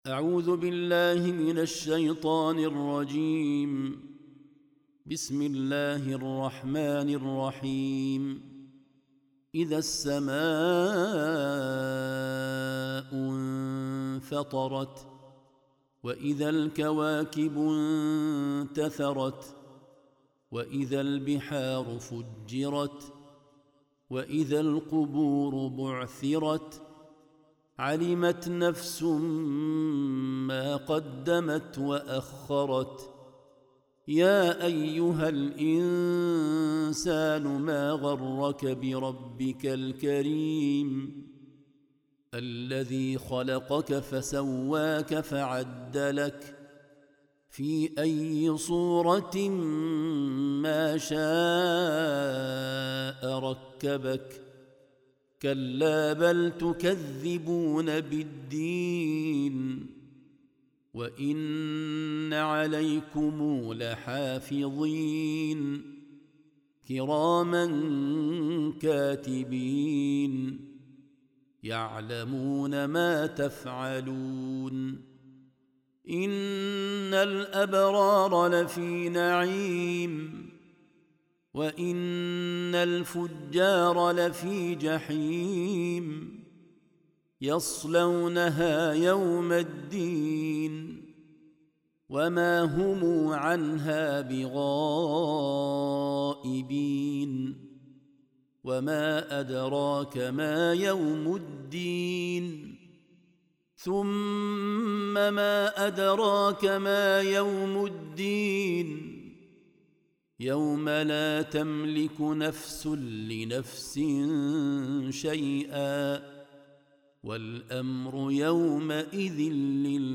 أعوذ بالله من الشيطان الرجيم. بسم الله الرحمن الرحيم. إذا السماء انفطرت وإذا الكواكب انتثرت وإذا البحار فجرت وإذا القبور بعثرت علمت نفس ما قدمت وأخرت. يا أيها الإنسان ما غرك بربك الكريم الذي خلقك فسواك فعدلك في أي صورة ما شاء ركبك. كلا بل تكذبون بالدين وإن عليكم لحافظين كراما كاتبين يعلمون ما تفعلون. إن الأبرار لفي نعيم وإن الفجار لفي جحيم يصلونها يوم الدين وما هم عنها بغائبين. وما أدراك ما يوم الدين ثم ما أدراك ما يوم الدين يوم لا تملك نفس لنفس شيئا والأمر يومئذ لله.